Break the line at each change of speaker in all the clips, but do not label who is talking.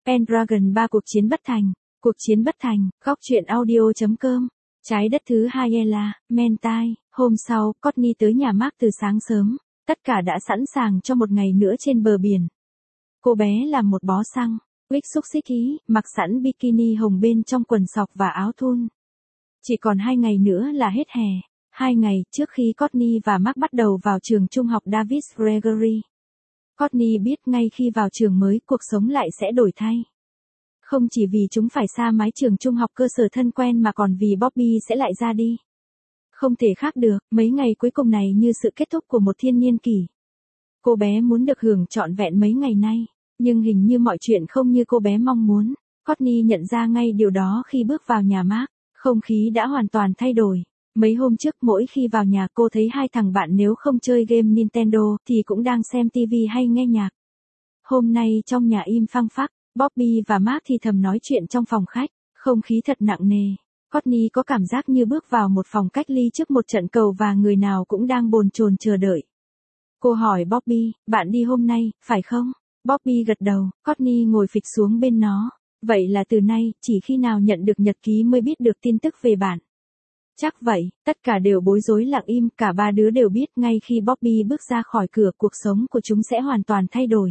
Pendragon 3 cuộc chiến bất thành. Cuộc chiến bất thành, góc truyện audio.com. Trái đất thứ 2 Ella, Mentai. Hôm sau, Courtney tới nhà Mark từ sáng sớm. Tất cả đã sẵn sàng cho một ngày nữa trên bờ biển. Cô bé làm một bó xăng, wig xúc xích ý, mặc sẵn bikini hồng bên trong quần sọc và áo thun. Chỉ còn 2 ngày nữa là hết hè. 2 ngày trước khi Courtney và Mark bắt đầu vào trường trung học Davis Gregory. Courtney biết ngay khi vào trường mới cuộc sống lại sẽ đổi thay. Không chỉ vì chúng phải xa mái trường trung học cơ sở thân quen mà còn vì Bobby sẽ lại ra đi. Không thể khác được, mấy ngày cuối cùng này như sự kết thúc của một thiên niên kỷ. Cô bé muốn được hưởng trọn vẹn mấy ngày nay, nhưng hình như mọi chuyện không như cô bé mong muốn. Courtney nhận ra ngay điều đó khi bước vào nhà Mark, không khí đã hoàn toàn thay đổi. Mấy hôm trước mỗi khi vào nhà cô thấy hai thằng bạn nếu không chơi game Nintendo thì cũng đang xem TV hay nghe nhạc. Hôm nay trong nhà im phăng phắc, Bobby và Mark thì thầm nói chuyện trong phòng khách, không khí thật nặng nề. Courtney có cảm giác như bước vào một phòng cách ly trước một trận cầu và người nào cũng đang bồn chồn chờ đợi. Cô hỏi Bobby, bạn đi hôm nay, phải không? Bobby gật đầu, Courtney ngồi phịch xuống bên nó. Vậy là từ nay, chỉ khi nào nhận được nhật ký mới biết được tin tức về bạn. Chắc vậy, tất cả đều bối rối lặng im, cả ba đứa đều biết ngay khi Bobby bước ra khỏi cửa cuộc sống của chúng sẽ hoàn toàn thay đổi.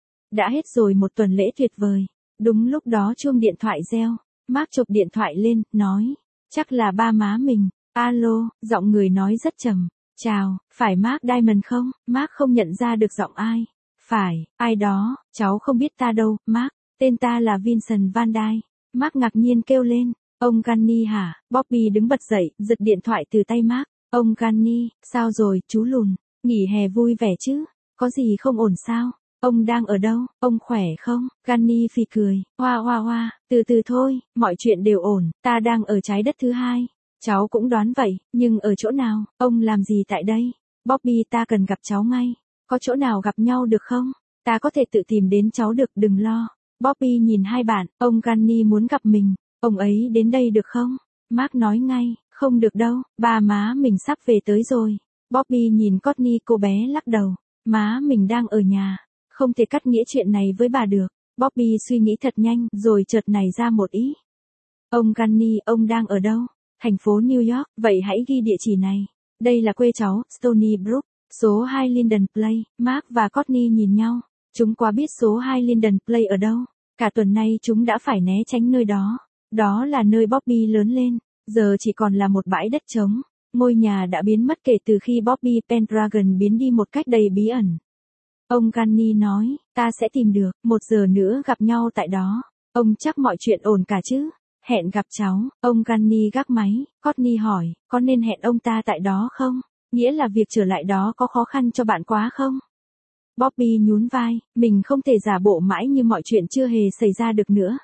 Đã hết rồi một tuần lễ tuyệt vời. Đúng lúc đó chuông điện thoại reo, Mark chụp điện thoại lên, nói, chắc là ba má mình. Alo, giọng người nói rất trầm. Chào, phải Mark Diamond không? Mark không nhận ra được giọng ai. Phải, ai đó, cháu không biết ta đâu, Mark, tên ta là Vincent Van Dyke. Mark ngạc nhiên kêu lên, ông Gunny hả? Bobby đứng bật dậy, giật điện thoại từ tay Mark. Ông Gunny, sao rồi, chú lùn? Nghỉ hè vui vẻ chứ? Có gì không ổn sao? Ông đang ở đâu? Ông khỏe không? Gunny phì cười, hoa hoa hoa, từ từ thôi, mọi chuyện đều ổn, ta đang ở trái đất thứ 2. Cháu cũng đoán vậy, nhưng ở chỗ nào? Ông làm gì tại đây? Bobby, ta cần gặp cháu ngay. Có chỗ nào gặp nhau được không? Ta có thể tự tìm đến cháu được, đừng lo. Bobby nhìn hai bạn, ông Gunny muốn gặp mình. Ông ấy đến đây được không? Mark nói ngay, không được đâu, ba má mình sắp về tới rồi. Bobby nhìn Courtney, cô bé lắc đầu. Má mình đang ở nhà. Không thể cắt nghĩa chuyện này với bà được. Bobby suy nghĩ thật nhanh, rồi chợt nảy ra một ý. Ông Gunny, ông đang ở đâu? Thành phố New York, vậy hãy ghi địa chỉ này. Đây là quê cháu, Stony Brook, số 2 Linden Place. Mark và Courtney nhìn nhau. Chúng quá biết số 2 Linden Place ở đâu. Cả tuần nay chúng đã phải né tránh nơi đó. Đó là nơi Bobby lớn lên. Giờ chỉ còn là một bãi đất trống. Ngôi nhà đã biến mất kể từ khi Bobby Pendragon biến đi một cách đầy bí ẩn. Ông Gunny nói, ta sẽ tìm được, 1 giờ nữa gặp nhau tại đó. Ông chắc mọi chuyện ổn cả chứ? Hẹn gặp cháu, ông Gunny gác máy. Courtney hỏi, có nên hẹn ông ta tại đó không? Nghĩa là việc trở lại đó có khó khăn cho bạn quá không? Bobby nhún vai, mình không thể giả bộ mãi như mọi chuyện chưa hề xảy ra được nữa.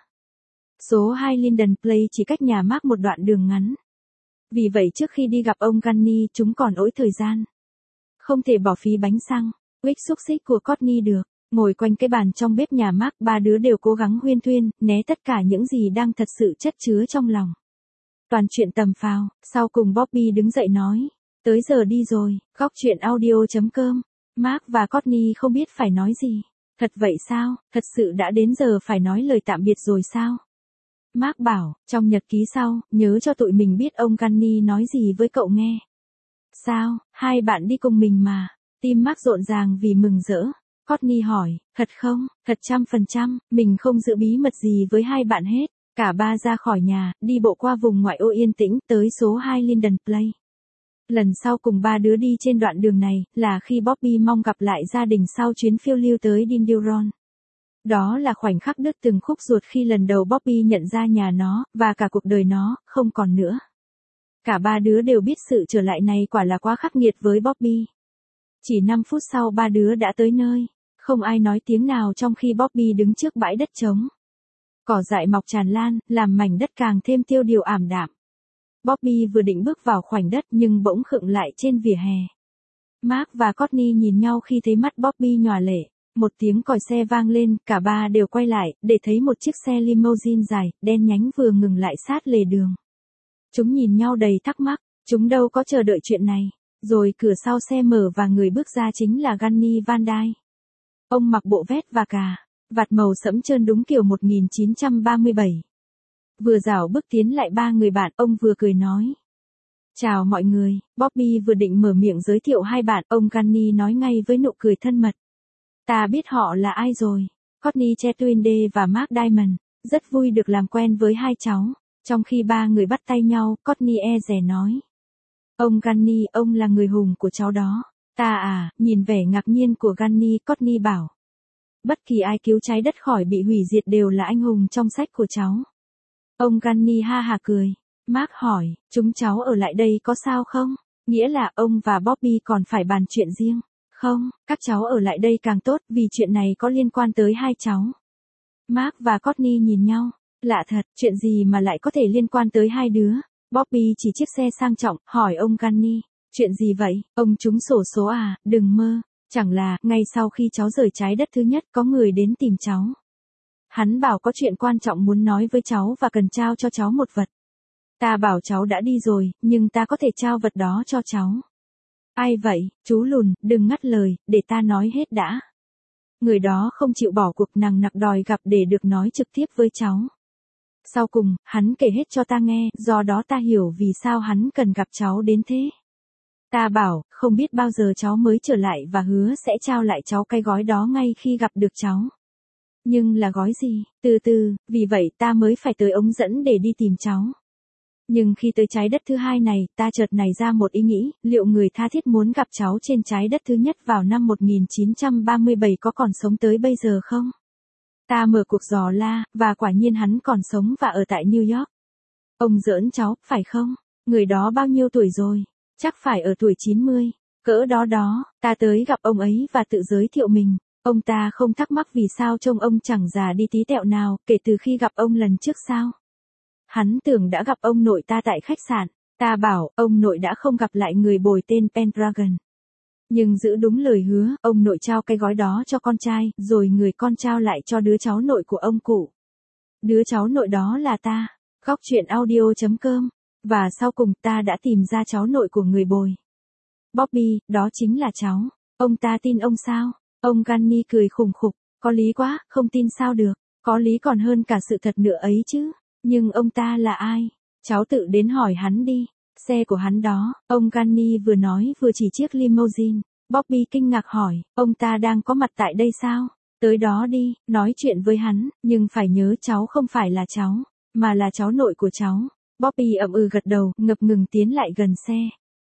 Số 2 Linden Place chỉ cách nhà Mark một đoạn đường ngắn. Vì vậy trước khi đi gặp ông Gunny chúng còn ỗi thời gian. Không thể bỏ phí bánh xăng, wig xúc xích của Courtney được. Ngồi quanh cái bàn trong bếp nhà Mark, ba đứa đều cố gắng huyên thuyên, né tất cả những gì đang thật sự chất chứa trong lòng. Toàn chuyện tầm phào, sau cùng Bobby đứng dậy nói, tới giờ đi rồi, góc truyện audio.com. Mark và Courtney không biết phải nói gì. Thật vậy sao, thật sự đã đến giờ phải nói lời tạm biệt rồi sao? Mark bảo, trong nhật ký sau, nhớ cho tụi mình biết ông Gunny nói gì với cậu nghe. Sao, hai bạn đi cùng mình mà. Tim Mark rộn ràng vì mừng rỡ. Courtney hỏi, thật không? Thật 100%, mình không giữ bí mật gì với hai bạn hết. Cả ba ra khỏi nhà, đi bộ qua vùng ngoại ô yên tĩnh, tới số 2 Linden Place. Lần sau cùng ba đứa đi trên đoạn đường này, là khi Bobby mong gặp lại gia đình sau chuyến phiêu lưu tới Dinduron. Đó là khoảnh khắc đứt từng khúc ruột khi lần đầu Bobby nhận ra nhà nó, và cả cuộc đời nó, không còn nữa. Cả ba đứa đều biết sự trở lại này quả là quá khắc nghiệt với Bobby. Chỉ 5 phút sau ba đứa đã tới nơi. Không ai nói tiếng nào trong khi Bobby đứng trước bãi đất trống. Cỏ dại mọc tràn lan, làm mảnh đất càng thêm tiêu điều ảm đạm. Bobby vừa định bước vào khoảnh đất nhưng bỗng khựng lại trên vỉa hè. Mark và Courtney nhìn nhau khi thấy mắt Bobby nhòa lệ. Một tiếng còi xe vang lên, cả ba đều quay lại, để thấy một chiếc xe limousine dài, đen nhánh vừa ngừng lại sát lề đường. Chúng nhìn nhau đầy thắc mắc, chúng đâu có chờ đợi chuyện này. Rồi cửa sau xe mở và người bước ra chính là Gunny Van Dyke. Ông mặc bộ vest và cà vạt màu sẫm trơn đúng kiểu 1937. Vừa dạo bước tiến lại ba người bạn, ông vừa cười nói. Chào mọi người, Bobby vừa định mở miệng giới thiệu hai bạn, ông Gunny nói ngay với nụ cười thân mật. Ta biết họ là ai rồi, Courtney Chetwynd và Mark Diamond, rất vui được làm quen với hai cháu. Trong khi ba người bắt tay nhau, Courtney e dè nói. Ông Gunny, ông là người hùng của cháu đó. Ta à, nhìn vẻ ngạc nhiên của Gunny, Courtney bảo. Bất kỳ ai cứu trái đất khỏi bị hủy diệt đều là anh hùng trong sách của cháu. Ông Gunny ha hả cười. Mark hỏi, chúng cháu ở lại đây có sao không? Nghĩa là ông và Bobby còn phải bàn chuyện riêng. Không, các cháu ở lại đây càng tốt vì chuyện này có liên quan tới hai cháu. Mark và Courtney nhìn nhau. Lạ thật, chuyện gì mà lại có thể liên quan tới hai đứa? Bobby chỉ chiếc xe sang trọng, hỏi ông Gunny. Chuyện gì vậy? Ông trúng xổ số à? Đừng mơ. Chẳng là, ngay sau khi cháu rời trái đất thứ nhất có người đến tìm cháu. Hắn bảo có chuyện quan trọng muốn nói với cháu và cần trao cho cháu một vật. Ta bảo cháu đã đi rồi, nhưng ta có thể trao vật đó cho cháu. Ai vậy, chú lùn, đừng ngắt lời, để ta nói hết đã. Người đó không chịu bỏ cuộc nằng nặc đòi gặp để được nói trực tiếp với cháu. Sau cùng, hắn kể hết cho ta nghe, do đó ta hiểu vì sao hắn cần gặp cháu đến thế. Ta bảo, không biết bao giờ cháu mới trở lại và hứa sẽ trao lại cháu cái gói đó ngay khi gặp được cháu. Nhưng là gói gì? Từ từ, vì vậy ta mới phải tới ống dẫn để đi tìm cháu. Nhưng khi tới trái đất thứ hai này, ta chợt nảy ra một ý nghĩ, liệu người tha thiết muốn gặp cháu trên trái đất thứ nhất vào năm 1937 có còn sống tới bây giờ không? Ta mở cuộc dò la, và quả nhiên hắn còn sống và ở tại New York. Ông giỡn cháu, phải không? Người đó bao nhiêu tuổi rồi? Chắc phải ở tuổi 90. Cỡ đó đó, ta tới gặp ông ấy và tự giới thiệu mình. Ông ta không thắc mắc vì sao trông ông chẳng già đi tí tẹo nào, kể từ khi gặp ông lần trước sao? Hắn tưởng đã gặp ông nội ta tại khách sạn. Ta bảo, ông nội đã không gặp lại người bồi tên Pendragon. Nhưng giữ đúng lời hứa, ông nội trao cái gói đó cho con trai, rồi người con trao lại cho đứa cháu nội của ông cụ. Đứa cháu nội đó là ta. Góc truyện audio.com. Và sau cùng ta đã tìm ra cháu nội của người bồi. Bobby, đó chính là cháu. Ông ta tin ông sao? Ông Gunny cười khủng khục. Có lý quá, không tin sao được. Có lý còn hơn cả sự thật nữa ấy chứ. Nhưng ông ta là ai? Cháu tự đến hỏi hắn đi. Xe của hắn đó, ông Gunny vừa nói vừa chỉ chiếc limousine. Bobby kinh ngạc hỏi, ông ta đang có mặt tại đây sao? Tới đó đi, nói chuyện với hắn, nhưng phải nhớ cháu không phải là cháu, mà là cháu nội của cháu. Bobby ậm ừ gật đầu, ngập ngừng tiến lại gần xe.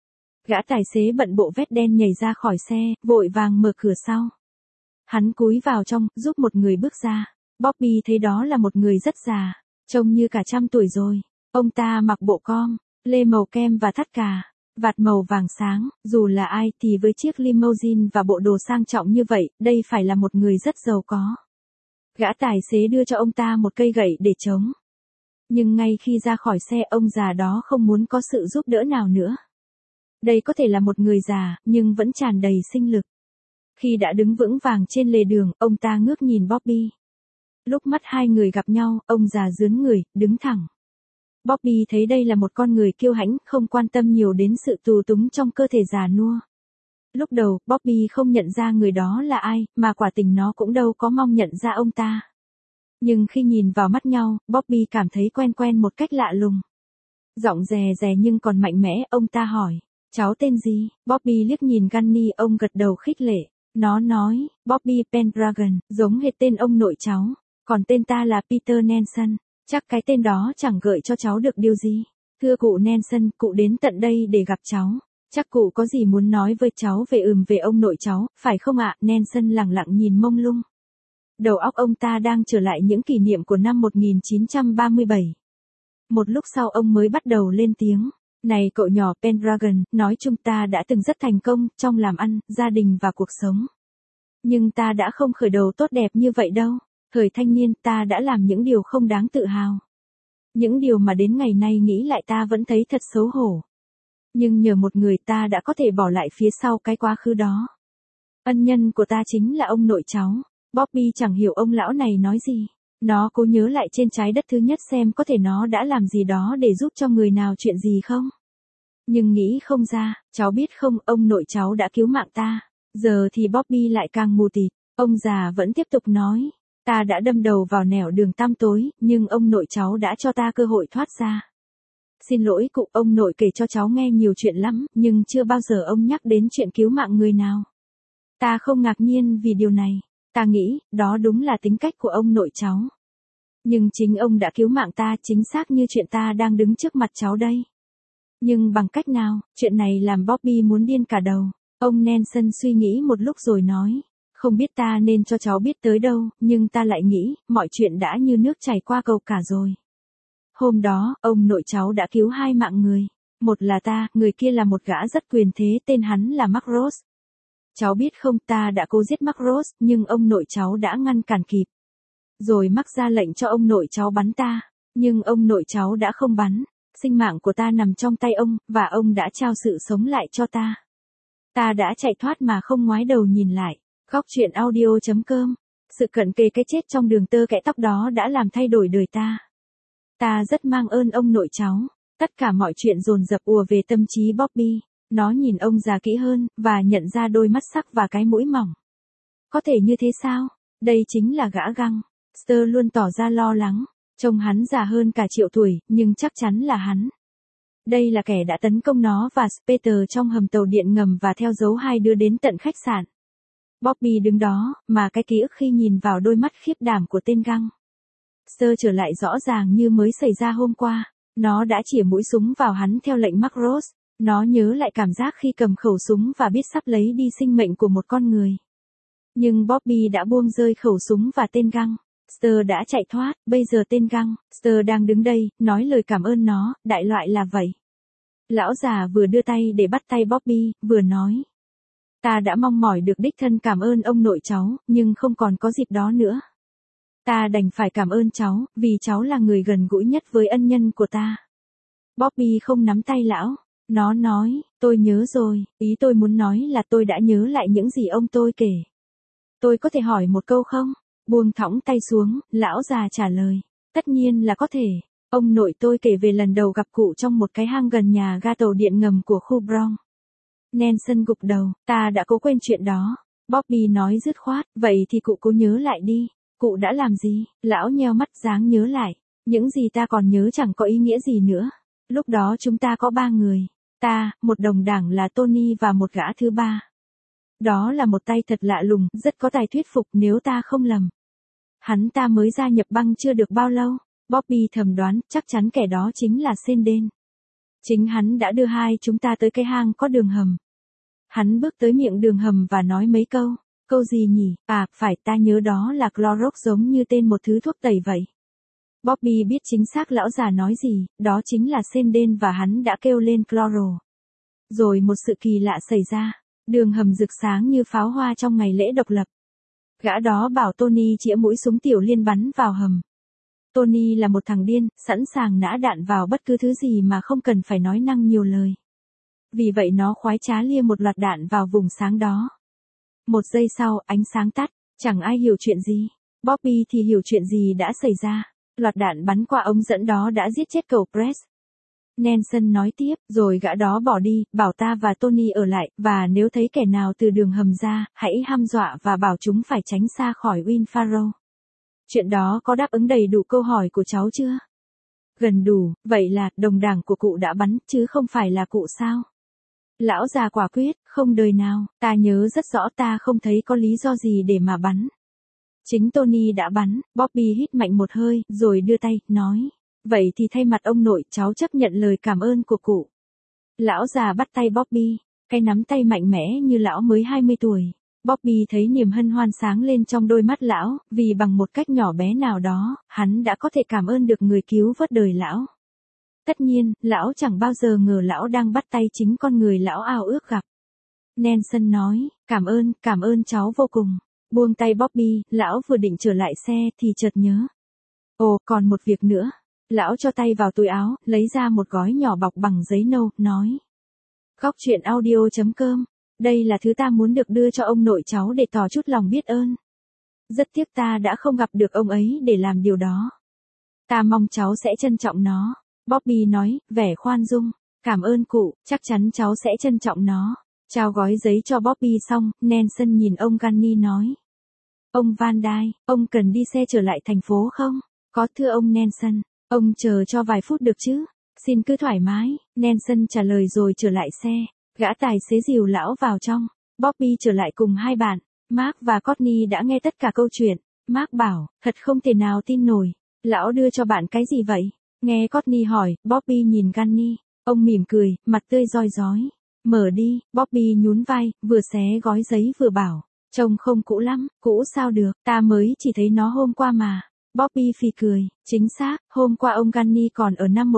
Gã tài xế bận bộ vest đen nhảy ra khỏi xe, vội vàng mở cửa sau. Hắn cúi vào trong, giúp một người bước ra. Bobby thấy đó là một người rất già, trông như cả 100 tuổi rồi. Ông ta mặc bộ com, lê màu kem và thắt cà, vạt màu vàng sáng, dù là ai thì với chiếc limousine và bộ đồ sang trọng như vậy, đây phải là một người rất giàu có. Gã tài xế đưa cho ông ta một cây gậy để chống. Nhưng ngay khi ra khỏi xe ông già đó không muốn có sự giúp đỡ nào nữa. Đây có thể là một người già, nhưng vẫn tràn đầy sinh lực. Khi đã đứng vững vàng trên lề đường, ông ta ngước nhìn Bobby. Lúc mắt hai người gặp nhau, ông già rướn người, đứng thẳng. Bobby thấy đây là một con người kiêu hãnh, không quan tâm nhiều đến sự tù túng trong cơ thể già nua. Lúc đầu, Bobby không nhận ra người đó là ai, mà quả tình nó cũng đâu có mong nhận ra ông ta. Nhưng khi nhìn vào mắt nhau, Bobby cảm thấy quen quen một cách lạ lùng. Giọng rè rè nhưng còn mạnh mẽ, ông ta hỏi, cháu tên gì? Bobby liếc nhìn Gunny, ông gật đầu khích lệ. Nó nói, Bobby Pendragon, giống hệt tên ông nội cháu. Còn tên ta là Peter Nelson. Chắc cái tên đó chẳng gợi cho cháu được điều gì. Thưa cụ Nelson, cụ đến tận đây để gặp cháu. Chắc cụ có gì muốn nói với cháu về ông nội cháu, phải không ạ? Nelson lẳng lặng nhìn mông lung. Đầu óc ông ta đang trở lại những kỷ niệm của năm 1937. Một lúc sau ông mới bắt đầu lên tiếng. Này cậu nhỏ Pendragon, nói chung ta đã từng rất thành công trong làm ăn, gia đình và cuộc sống. Nhưng ta đã không khởi đầu tốt đẹp như vậy đâu. Thời thanh niên ta đã làm những điều không đáng tự hào. Những điều mà đến ngày nay nghĩ lại ta vẫn thấy thật xấu hổ. Nhưng nhờ một người ta đã có thể bỏ lại phía sau cái quá khứ đó. Ân nhân của ta chính là ông nội cháu. Bobby chẳng hiểu ông lão này nói gì. Nó cố nhớ lại trên trái đất thứ nhất xem có thể nó đã làm gì đó để giúp cho người nào chuyện gì không. Nhưng nghĩ không ra, cháu biết không, ông nội cháu đã cứu mạng ta. Giờ thì Bobby lại càng mù tịt. Ông già vẫn tiếp tục nói. Ta đã đâm đầu vào nẻo đường tăm tối, nhưng ông nội cháu đã cho ta cơ hội thoát ra. Xin lỗi cụ, ông nội kể cho cháu nghe nhiều chuyện lắm, nhưng chưa bao giờ ông nhắc đến chuyện cứu mạng người nào. Ta không ngạc nhiên vì điều này. Ta nghĩ, đó đúng là tính cách của ông nội cháu. Nhưng chính ông đã cứu mạng ta, chính xác như chuyện ta đang đứng trước mặt cháu đây. Nhưng bằng cách nào, chuyện này làm Bobby muốn điên cả đầu. Ông Nelson suy nghĩ một lúc rồi nói, không biết ta nên cho cháu biết tới đâu, nhưng ta lại nghĩ, mọi chuyện đã như nước chảy qua cầu cả rồi. Hôm đó, ông nội cháu đã cứu 2 mạng người. Một là ta, người kia là một gã rất quyền thế, tên hắn là Mark Ross. Cháu biết không, ta đã cố giết Mark Ross, nhưng ông nội cháu đã ngăn cản kịp. Rồi Mark ra lệnh cho ông nội cháu bắn ta, nhưng ông nội cháu đã không bắn. Sinh mạng của ta nằm trong tay ông, và ông đã trao sự sống lại cho ta. Ta đã chạy thoát mà không ngoái đầu nhìn lại. Góc truyện audio.com. Sự cận kề cái chết trong đường tơ kẽ tóc đó đã làm thay đổi đời ta. Ta rất mang ơn ông nội cháu. Tất cả mọi chuyện dồn dập ùa về tâm trí Bobby. Nó nhìn ông già kỹ hơn, và nhận ra đôi mắt sắc và cái mũi mỏng. Có thể như thế sao? Đây chính là gã găng. Sir luôn tỏ ra lo lắng. Trông hắn già hơn cả triệu tuổi, nhưng chắc chắn là hắn. Đây là kẻ đã tấn công nó và Peter trong hầm tàu điện ngầm và theo dấu 2 đứa đến tận khách sạn. Bobby đứng đó, mà cái ký ức khi nhìn vào đôi mắt khiếp đảm của tên găng. Sir trở lại rõ ràng như mới xảy ra hôm qua. Nó đã chĩa mũi súng vào hắn theo lệnh Mark Ross. Nó nhớ lại cảm giác khi cầm khẩu súng và biết sắp lấy đi sinh mệnh của một con người. Nhưng Bobby đã buông rơi khẩu súng và tên găng. Sir đã chạy thoát, bây giờ tên găng, Sir đang đứng đây, nói lời cảm ơn nó, đại loại là vậy. Lão già vừa đưa tay để bắt tay Bobby, vừa nói. Ta đã mong mỏi được đích thân cảm ơn ông nội cháu, nhưng không còn có dịp đó nữa. Ta đành phải cảm ơn cháu, vì cháu là người gần gũi nhất với ân nhân của ta. Bobby không nắm tay lão. Nó nói, tôi nhớ rồi, ý tôi muốn nói là tôi đã nhớ lại những gì ông tôi kể. Tôi có thể hỏi một câu không? Buông thõng tay xuống, lão già trả lời. Tất nhiên là có thể. Ông nội tôi kể về lần đầu gặp cụ trong một cái hang gần nhà ga tàu điện ngầm của khu Bronx. Nelson gục đầu, ta đã cố quên chuyện đó. Bobby nói dứt khoát, vậy thì cụ cố nhớ lại đi. Cụ đã làm gì? Lão nheo mắt dáng nhớ lại. Những gì ta còn nhớ chẳng có ý nghĩa gì nữa. Lúc đó chúng ta có 3 người. Ta, một đồng đảng là Tony và một gã thứ ba. Đó là một tay thật lạ lùng, rất có tài thuyết phục nếu ta không lầm. Hắn ta mới gia nhập băng chưa được bao lâu. Bobby thầm đoán, chắc chắn kẻ đó chính là Senden. Chính hắn đã đưa hai chúng ta tới cái hang có đường hầm. Hắn bước tới miệng đường hầm và nói mấy câu. Câu gì nhỉ? À, phải, ta nhớ đó là Clorox, giống như tên một thứ thuốc tẩy vậy. Bobby biết chính xác lão già nói gì, đó chính là Senden và hắn đã kêu lên Cloro. Rồi một sự kỳ lạ xảy ra. Đường hầm rực sáng như pháo hoa trong ngày lễ độc lập. Gã đó bảo Tony chĩa mũi súng tiểu liên bắn vào hầm. Tony là một thằng điên, sẵn sàng nã đạn vào bất cứ thứ gì mà không cần phải nói năng nhiều lời. Vì vậy nó khoái trá lia một loạt đạn vào vùng sáng đó. 1 giây sau, ánh sáng tắt, chẳng ai hiểu chuyện gì. Bobby thì hiểu chuyện gì đã xảy ra. Loạt đạn bắn qua ống dẫn đó đã giết chết cậu Press. Nelson nói tiếp, rồi gã đó bỏ đi, bảo ta và Tony ở lại, và nếu thấy kẻ nào từ đường hầm ra, hãy hăm dọa và bảo chúng phải tránh xa khỏi Winfaro. Chuyện đó có đáp ứng đầy đủ câu hỏi của cháu chưa? Gần đủ, vậy là, đồng đảng của cụ đã bắn, chứ không phải là cụ sao? Lão già quả quyết, không đời nào, ta nhớ rất rõ, ta không thấy có lý do gì để mà bắn. Chính Tony đã bắn. Bobby hít mạnh một hơi, rồi đưa tay, nói. Vậy thì thay mặt ông nội, cháu chấp nhận lời cảm ơn của cụ. Lão già bắt tay Bobby, cái nắm tay mạnh mẽ như lão mới 20 tuổi. Bobby thấy niềm hân hoan sáng lên trong đôi mắt lão, vì bằng một cách nhỏ bé nào đó, hắn đã có thể cảm ơn được người cứu vớt đời lão. Tất nhiên, lão chẳng bao giờ ngờ lão đang bắt tay chính con người lão ao ước gặp. Nelson nói, cảm ơn cháu vô cùng. Buông tay Bobby, lão vừa định trở lại xe thì chợt nhớ. Ồ, còn một việc nữa. Lão cho tay vào túi áo, lấy ra một gói nhỏ bọc bằng giấy nâu, nói. Góc truyện audio.com. Đây là thứ ta muốn được đưa cho ông nội cháu để tỏ chút lòng biết ơn. Rất tiếc ta đã không gặp được ông ấy để làm điều đó. Ta mong cháu sẽ trân trọng nó. Bobby nói, vẻ khoan dung. Cảm ơn cụ, chắc chắn cháu sẽ trân trọng nó. Trao gói giấy cho Bobby xong, Nelson nhìn ông Gunny nói. Ông Van Dyke, ông cần đi xe trở lại thành phố không? Có thưa ông Nelson, ông chờ cho vài phút được chứ? Xin cứ thoải mái, Nelson trả lời rồi trở lại xe. Gã tài xế dìu lão vào trong. Bobby trở lại cùng hai bạn. Mark và Courtney đã nghe tất cả câu chuyện. Mark bảo, thật không thể nào tin nổi. Lão đưa cho bạn cái gì vậy? Nghe Courtney hỏi, Bobby nhìn Gunny. Ông mỉm cười, mặt tươi roi rói. Mở đi, Bobby nhún vai, vừa xé gói giấy vừa bảo. Trông không cũ lắm, cũ sao được, ta mới chỉ thấy nó hôm qua mà. Bobby phì cười, chính xác, hôm qua ông Gunny còn ở năm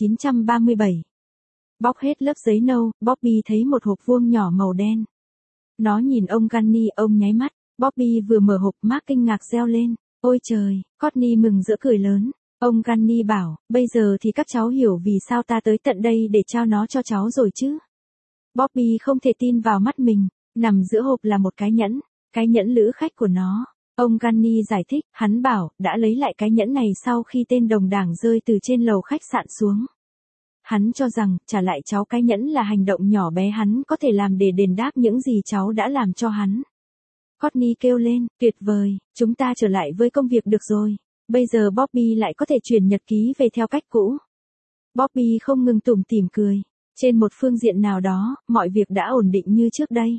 1937. Bóc hết lớp giấy nâu, Bobby thấy một hộp vuông nhỏ màu đen. Nó nhìn ông Gunny, ông nháy mắt. Bobby vừa mở hộp, Mark kinh ngạc reo lên. Ôi trời, Courtney mừng rỡ cười lớn. Ông Gunny bảo, bây giờ thì các cháu hiểu vì sao ta tới tận đây để trao nó cho cháu rồi chứ. Bobby không thể tin vào mắt mình, nằm giữa hộp là một cái nhẫn lữ khách của nó. Ông Gunny giải thích, hắn bảo, đã lấy lại cái nhẫn này sau khi tên đồng đảng rơi từ trên lầu khách sạn xuống. Hắn cho rằng, trả lại cháu cái nhẫn là hành động nhỏ bé hắn có thể làm để đền đáp những gì cháu đã làm cho hắn. Courtney kêu lên, tuyệt vời, chúng ta trở lại với công việc được rồi. Bây giờ Bobby lại có thể chuyển nhật ký về theo cách cũ. Bobby không ngừng tủm tỉm cười. Trên một phương diện nào đó, mọi việc đã ổn định như trước đây.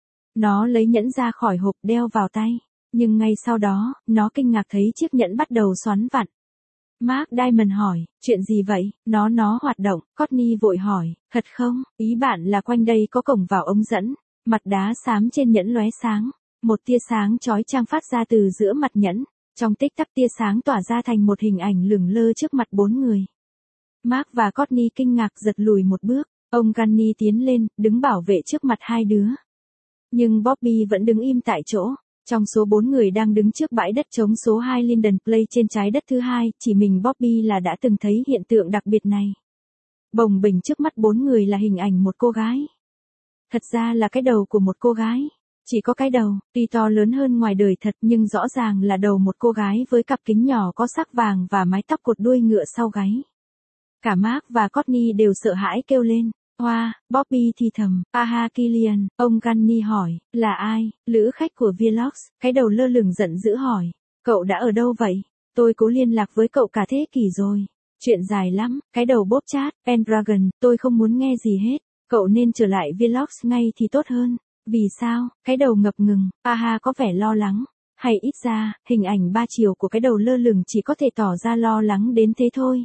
Nó lấy nhẫn ra khỏi hộp đeo vào tay. Nhưng ngay sau đó, nó kinh ngạc thấy chiếc nhẫn bắt đầu xoắn vặn. Mark Diamond hỏi, chuyện gì vậy? Nó hoạt động. Courtney vội hỏi, thật không? Ý bạn là quanh đây có cổng vào ống dẫn. Mặt đá xám trên nhẫn lóe sáng. Một tia sáng chói chang phát ra từ giữa mặt nhẫn. Trong tích tắc tia sáng tỏa ra thành một hình ảnh lửng lơ trước mặt bốn người. Mark và Courtney kinh ngạc giật lùi một bước. Ông Gunny tiến lên, đứng bảo vệ trước mặt hai đứa. Nhưng Bobby vẫn đứng im tại chỗ. Trong số 4 người đang đứng trước bãi đất trống số 2 Linden Place trên trái đất thứ hai, chỉ mình Bobby là đã từng thấy hiện tượng đặc biệt này. Bồng bềnh trước mắt 4 người là hình ảnh một cô gái. Thật ra là cái đầu của một cô gái. Chỉ có cái đầu, tuy to lớn hơn ngoài đời thật nhưng rõ ràng là đầu một cô gái với cặp kính nhỏ có sắc vàng và mái tóc cột đuôi ngựa sau gáy. Cả Mark và Courtney đều sợ hãi kêu lên. Hoa, Bobby thì thầm, aha Killian, ông Gunny hỏi, là ai, lữ khách của Vlogs, cái đầu lơ lửng giận dữ hỏi, cậu đã ở đâu vậy? Tôi cố liên lạc với cậu cả thế kỷ rồi. Chuyện dài lắm, cái đầu bóp chát, Pendragon, tôi không muốn nghe gì hết, cậu nên trở lại Vlogs ngay thì tốt hơn. Vì sao? Cái đầu ngập ngừng, aha có vẻ lo lắng. Hay ít ra, hình ảnh 3 chiều của cái đầu lơ lửng chỉ có thể tỏ ra lo lắng đến thế thôi.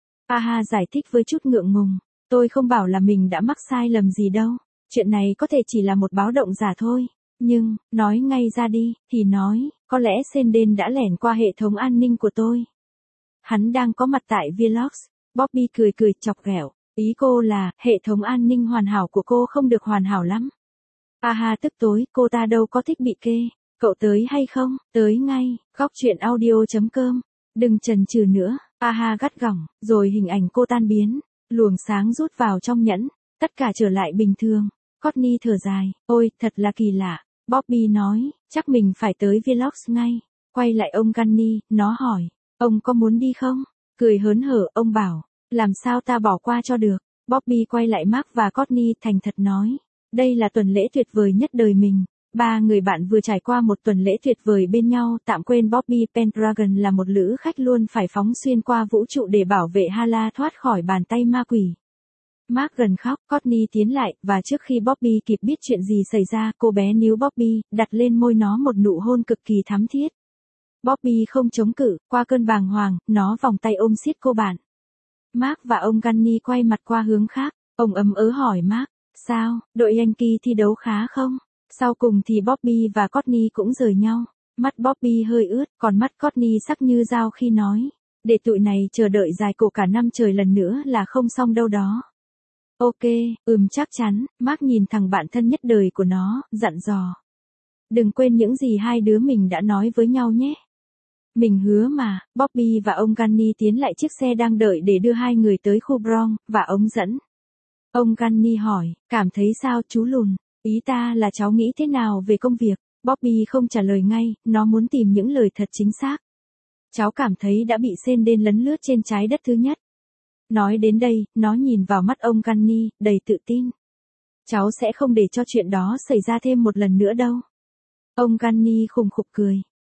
Aha giải thích với chút ngượng ngùng. Tôi không bảo là mình đã mắc sai lầm gì đâu. Chuyện này có thể chỉ là một báo động giả thôi. Nhưng, nói ngay ra đi, thì nói, có lẽ Senden đã lẻn qua hệ thống an ninh của tôi. Hắn đang có mặt tại Vlogs. Bobby cười cười chọc ghẹo. Ý cô là, hệ thống an ninh hoàn hảo của cô không được hoàn hảo lắm. Aha tức tối, cô ta đâu có thích bị kê. Cậu tới hay không? Tới ngay, góc chuyện audio.com. Đừng chần chừ nữa. Aha gắt gỏng, rồi hình ảnh cô tan biến. Luồng sáng rút vào trong nhẫn, tất cả trở lại bình thường. Courtney thở dài, ôi, thật là kỳ lạ. Bobby nói, chắc mình phải tới Vlogs ngay. Quay lại ông Gunny, nó hỏi, ông có muốn đi không? Cười hớn hở, ông bảo, làm sao ta bỏ qua cho được. Bobby quay lại Mark và Courtney thành thật nói, đây là tuần lễ tuyệt vời nhất đời mình. 3 người bạn vừa trải qua một tuần lễ tuyệt vời bên nhau, tạm quên Bobby Pendragon là một lữ khách luôn phải phóng xuyên qua vũ trụ để bảo vệ Hala thoát khỏi bàn tay ma quỷ. Mark gần khóc, Courtney tiến lại, và trước khi Bobby kịp biết chuyện gì xảy ra, cô bé níu Bobby, đặt lên môi nó một nụ hôn cực kỳ thắm thiết. Bobby không chống cự, qua cơn bàng hoàng, nó vòng tay ôm siết cô bạn. Mark và ông Gunny quay mặt qua hướng khác, ông ấm ớ hỏi Mark, sao, đội Yankee thi đấu khá không? Sau cùng thì Bobby và Courtney cũng rời nhau. Mắt Bobby hơi ướt, còn mắt Courtney sắc như dao khi nói. Để tụi này chờ đợi dài cổ cả năm trời lần nữa là không xong đâu đó. Ok, chắc chắn, Mark nhìn thằng bạn thân nhất đời của nó, dặn dò. Đừng quên những gì hai đứa mình đã nói với nhau nhé. Mình hứa mà, Bobby và ông Gunny tiến lại chiếc xe đang đợi để đưa hai người tới khu Bronx, và ống dẫn. Ông Gunny hỏi, cảm thấy sao chú lùn? Ý ta là cháu nghĩ thế nào về công việc? Bobby không trả lời ngay, nó muốn tìm những lời thật chính xác. Cháu cảm thấy đã bị Senden lấn lướt trên trái đất thứ nhất. Nói đến đây, nó nhìn vào mắt ông Gunny, đầy tự tin. Cháu sẽ không để cho chuyện đó xảy ra thêm một lần nữa đâu. Ông Gunny khùng khục cười.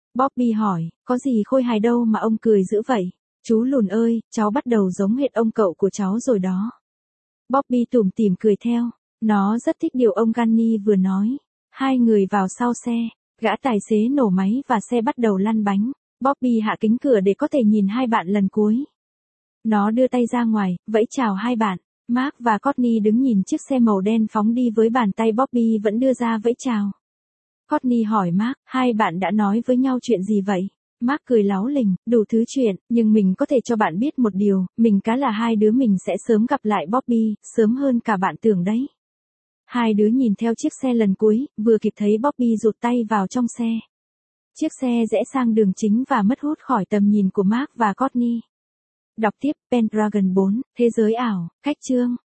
Bobby hỏi, có gì khôi hài đâu mà ông cười dữ vậy? Chú lùn ơi, cháu bắt đầu giống hệt ông cậu của cháu rồi đó. Bobby tủm tỉm cười theo. Nó rất thích điều ông Gunny vừa nói. Hai người vào sau xe. Gã tài xế nổ máy và xe bắt đầu lăn bánh. Bobby hạ kính cửa để có thể nhìn hai bạn lần cuối. Nó đưa tay ra ngoài, vẫy chào hai bạn. Mark và Courtney đứng nhìn chiếc xe màu đen phóng đi với bàn tay Bobby vẫn đưa ra vẫy chào. Courtney hỏi Mark, hai bạn đã nói với nhau chuyện gì vậy? Mark cười láu lình, đủ thứ chuyện, nhưng mình có thể cho bạn biết một điều, mình cá là hai đứa mình sẽ sớm gặp lại Bobby, sớm hơn cả bạn tưởng đấy. Hai đứa nhìn theo chiếc xe lần cuối, vừa kịp thấy Bobby rụt tay vào trong xe. Chiếc xe rẽ sang đường chính và mất hút khỏi tầm nhìn của Mark và Courtney. Đọc tiếp, Pendragon 4, Thế giới ảo, cách chương.